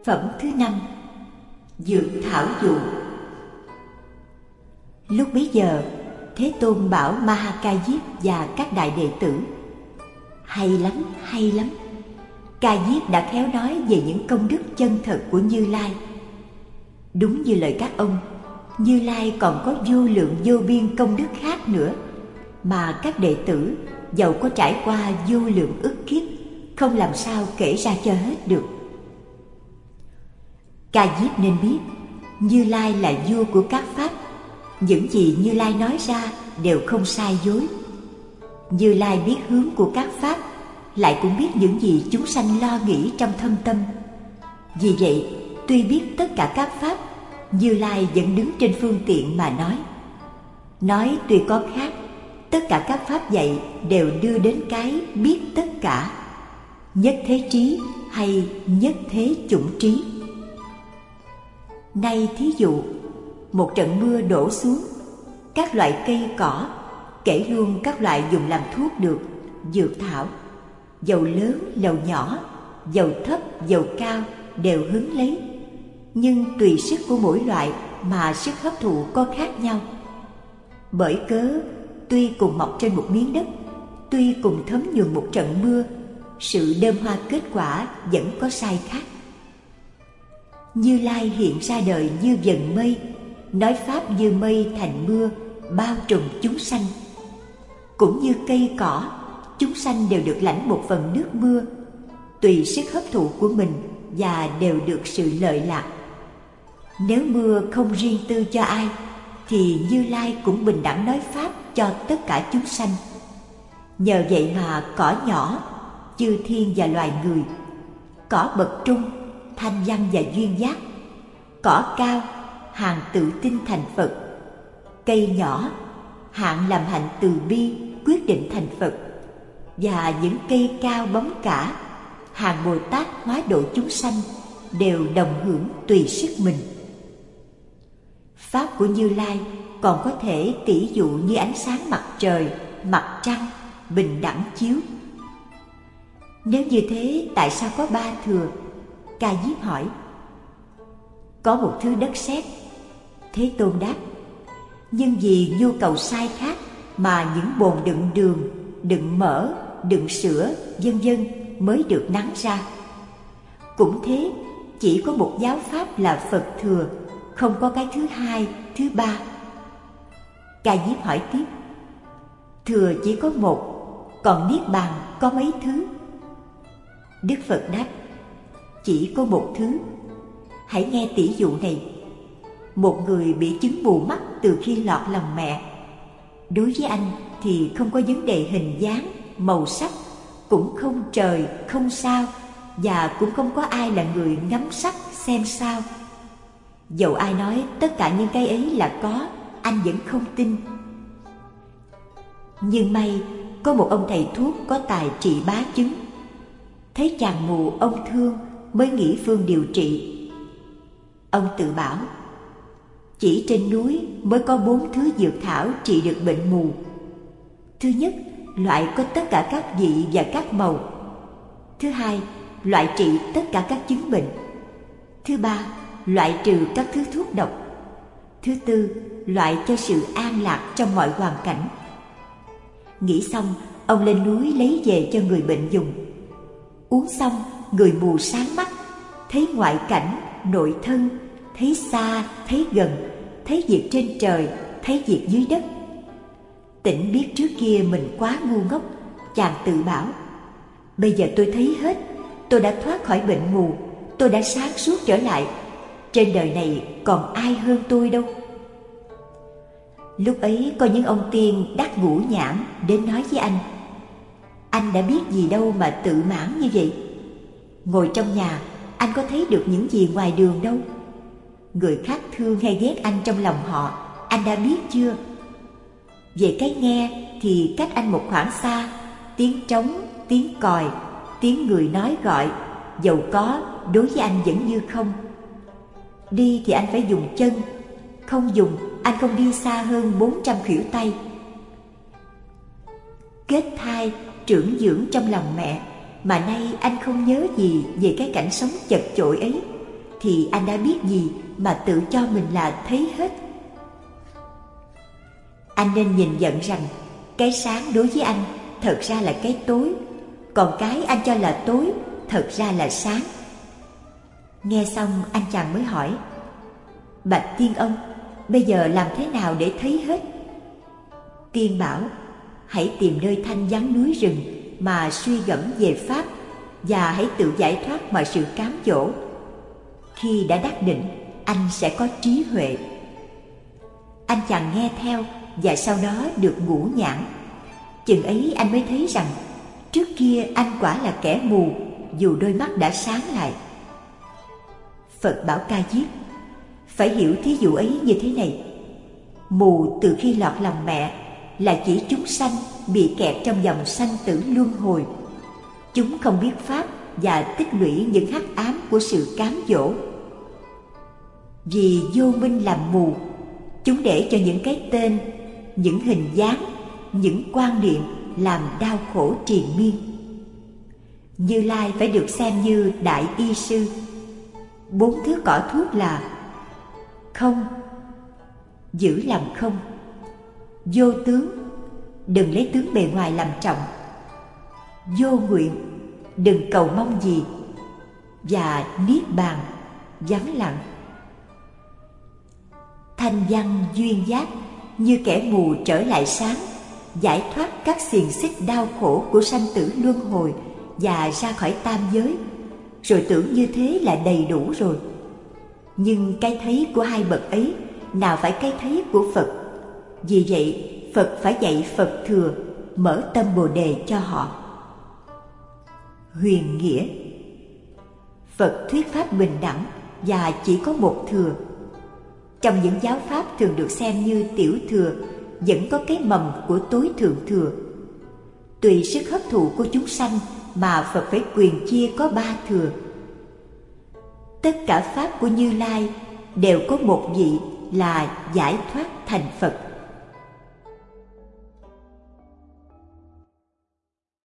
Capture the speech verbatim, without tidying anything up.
Phẩm thứ năm: Dược thảo dụ. Lúc bấy giờ, Thế Tôn bảo Ma Ha Ca Diếp và các đại đệ tử: Hay lắm, hay lắm. Ca Diếp đã khéo nói về những công đức chân thật của Như Lai. Đúng như lời các ông, Như Lai còn có vô lượng vô biên công đức khác nữa, mà các đệ tử dầu có trải qua vô lượng ức kiếp, không làm sao kể ra cho hết được. Ca Diếp nên biết, Như Lai là vua của các pháp. Những gì Như Lai nói ra đều không sai dối. Như Lai biết hướng của các pháp, lại cũng biết những gì chúng sanh lo nghĩ trong thâm tâm. Vì vậy, tuy biết tất cả các pháp, Như Lai vẫn đứng trên phương tiện mà nói. Nói tuy có khác, tất cả các pháp dạy đều đưa đến cái biết tất cả, nhất thế trí hay nhất thế chủng trí. Nay thí dụ, một trận mưa đổ xuống, các loại cây cỏ, kể luôn các loại dùng làm thuốc được, dược thảo, dầu lớn dầu nhỏ, dầu thấp dầu cao đều hứng lấy. Nhưng tùy sức của mỗi loại mà sức hấp thụ có khác nhau. Bởi cớ tuy cùng mọc trên một miếng đất, tuy cùng thấm nhuần một trận mưa, sự đơm hoa kết quả vẫn có sai khác. Như Lai hiện ra đời như dần mây, nói pháp như mây thành mưa, bao trùm chúng sanh. Cũng như cây cỏ, chúng sanh đều được lãnh một phần nước mưa, tùy sức hấp thụ của mình và đều được sự lợi lạc. Nếu mưa không riêng tư cho ai, thì Như Lai cũng bình đẳng nói pháp cho tất cả chúng sanh. Nhờ vậy mà cỏ nhỏ, chư thiên và loài người, cỏ bậc trung, thanh văn và duyên giác, cỏ cao, hàng tự tin thành Phật, cây nhỏ, hạng làm hạnh từ bi quyết định thành Phật, và những cây cao bóng cả, hàng Bồ Tát hóa độ chúng sanh, đều đồng hưởng tùy sức mình. Pháp của Như Lai còn có thể tỷ dụ như ánh sáng mặt trời, mặt trăng, bình đẳng chiếu. Nếu như thế, tại sao có ba thừa? Ca Diếp hỏi. Có một thứ đất sét. Thế Tôn đáp: Nhưng vì nhu cầu sai khác mà những bồn đựng đường, đựng mỡ, đựng sữa, vân vân mới được nắng ra. Cũng thế, chỉ có một giáo pháp là Phật thừa, không có cái thứ hai, thứ ba. Ca Diếp hỏi tiếp: Thừa chỉ có một, còn Niết Bàn có mấy thứ? Đức Phật đáp: Chỉ có một thứ. Hãy nghe tỷ dụ này. Một người bị chứng mù mắt từ khi lọt lòng mẹ. Đối với anh thì không có vấn đề hình dáng, màu sắc, cũng không trời, không sao, và cũng không có ai là người ngắm sắc xem sao. Dẫu ai nói tất cả những cái ấy là có, anh vẫn không tin. Nhưng may có một ông thầy thuốc có tài trị bá chứng. Thấy chàng mù ông thương, mới nghĩ phương điều trị. Ông tự bảo: Chỉ trên núi mới có bốn thứ dược thảo trị được bệnh mù. Thứ nhất, loại có tất cả các vị và các màu. Thứ hai, loại trị tất cả các chứng bệnh. Thứ ba, loại trừ các thứ thuốc độc. Thứ tư, loại cho sự an lạc trong mọi hoàn cảnh. Nghĩ xong, ông lên núi lấy về cho người bệnh dùng. Uống xong, người mù sáng mắt, thấy ngoại cảnh, nội thân, thấy xa, thấy gần, thấy việc trên trời, thấy việc dưới đất. Tỉnh biết trước kia mình quá ngu ngốc, chàng tự bảo: Bây giờ tôi thấy hết, tôi đã thoát khỏi bệnh mù, tôi đã sáng suốt trở lại. Trên đời này còn ai hơn tôi đâu. Lúc ấy có những ông tiên đắc ngũ nhãn đến nói với anh: Anh đã biết gì đâu mà tự mãn như vậy. Ngồi trong nhà, anh có thấy được những gì ngoài đường đâu. Người khác thương hay ghét anh trong lòng họ, anh đã biết chưa? Về cái nghe thì cách anh một khoảng xa, tiếng trống, tiếng còi, tiếng người nói gọi, dầu có, đối với anh vẫn như không. Đi thì anh phải dùng chân, không dùng anh không đi xa hơn bốn trăm khuỷu tay. Kết thai, trưởng dưỡng trong lòng mẹ, mà nay anh không nhớ gì về cái cảnh sống chật chội ấy. thì anh đã biết gì mà tự cho mình là thấy hết? Anh nên nhìn nhận rằng cái sáng đối với anh thật ra là cái tối, còn cái anh cho là tối thật ra là sáng. Nghe xong anh chàng mới hỏi: Bạch Tiên Ông, bây giờ làm thế nào để thấy hết? Tiên bảo: hãy tìm nơi thanh vắng núi rừng mà suy gẫm về Pháp, và hãy tự giải thoát mọi sự cám dỗ. Khi đã đắc định, anh sẽ có trí huệ. Anh chàng nghe theo và sau đó được ngũ nhãn. Chừng ấy anh mới thấy rằng trước kia anh quả là kẻ mù, dù đôi mắt đã sáng lại. Phật bảo Ca Diếp: phải hiểu thí dụ ấy như thế này. Mù từ khi lọt lòng mẹ là chỉ chúng sanh bị kẹt trong dòng sanh tử luân hồi. Chúng không biết Pháp và tích lũy những hắc ám của sự cám dỗ. Vì vô minh làm mù, chúng để cho những cái tên, những hình dáng, những quan niệm làm đau khổ triền miên. Như Lai phải được xem như đại y sư. Bốn thứ cỏ thuốc là không, giữ làm không; vô tướng, đừng lấy tướng bề ngoài làm trọng; vô nguyện, đừng cầu mong gì; và niết bàn, vắng lặng. Thanh văn duyên giác như kẻ mù trở lại sáng, giải thoát các xiềng xích đau khổ của sanh tử luân hồi và ra khỏi tam giới, rồi tưởng như thế là đầy đủ rồi. Nhưng cái thấy của hai bậc ấy nào phải cái thấy của Phật. Vì vậy Phật phải dạy Phật thừa, mở tâm Bồ Đề cho họ. Huyền nghĩa: Phật thuyết pháp bình đẳng và chỉ có một thừa. Trong những giáo pháp thường được xem như tiểu thừa, vẫn có cái mầm của tối thượng thừa. Tùy sức hấp thụ của chúng sanh mà Phật phải quyền chia có ba thừa. Tất cả pháp của Như Lai đều có một vị là giải thoát thành Phật.